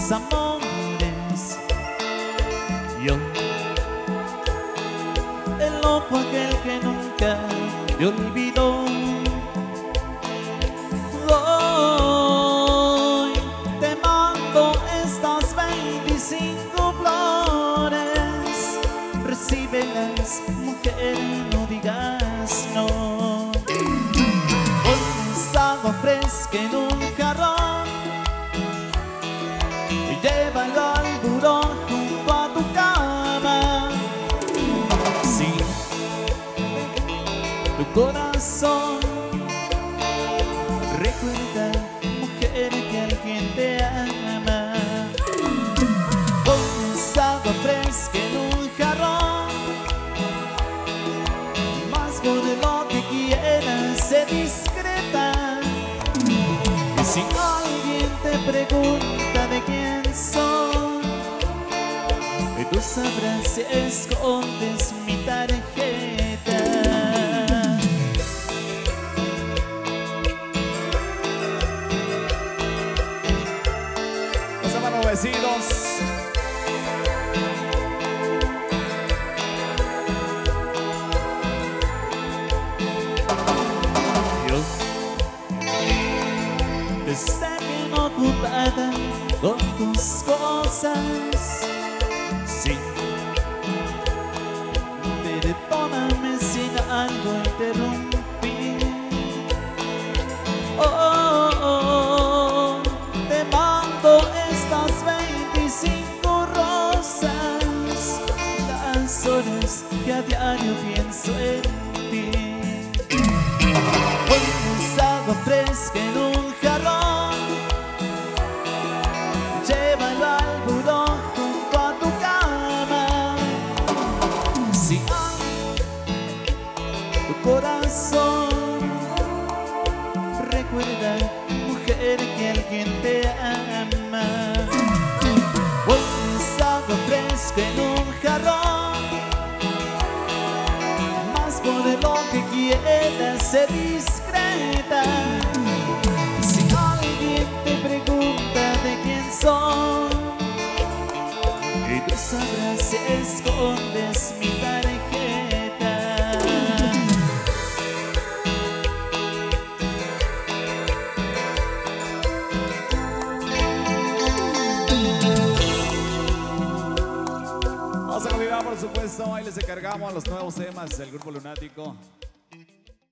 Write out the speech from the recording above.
mis amores. Yo, el loco aquel que nunca te olvidó. Hoy te mando estas 25 flores. Recíbelas, mujer, no digas no. Pones agua fresca en un jarrón y llévalo al buró junto a tu cama. Sí, tu corazón recuerda, mujer, que alguien te ama. Pones agua fresca en un jarrón, más por lo que quieras, sé discreta. Y si alguien te pregunta de quién soy, tú sabrás si escondes mi tarjeta. Los hermanos vecinos. Yo te sé bien ocupada con tus cosas. Sí, perdóname si algo interrumpí. Oh, te mando estas 25 rosas, las horas que a diario pienso en ti. Pones agua fresca en un jarrón, llévalo al buró junto a tu cama. Si hay tu corazón, recuerda, mujer, que alguien te ama. Pones agua fresca en un jarrón, más por lo que quieras, sé discreta. Si alguien te pregunta de quién soy, y tú sabrás si escondes mi tarjeta. Vamos a continuar, por supuesto. Ahí les encargamos los nuevos temas del Grupo Lunático.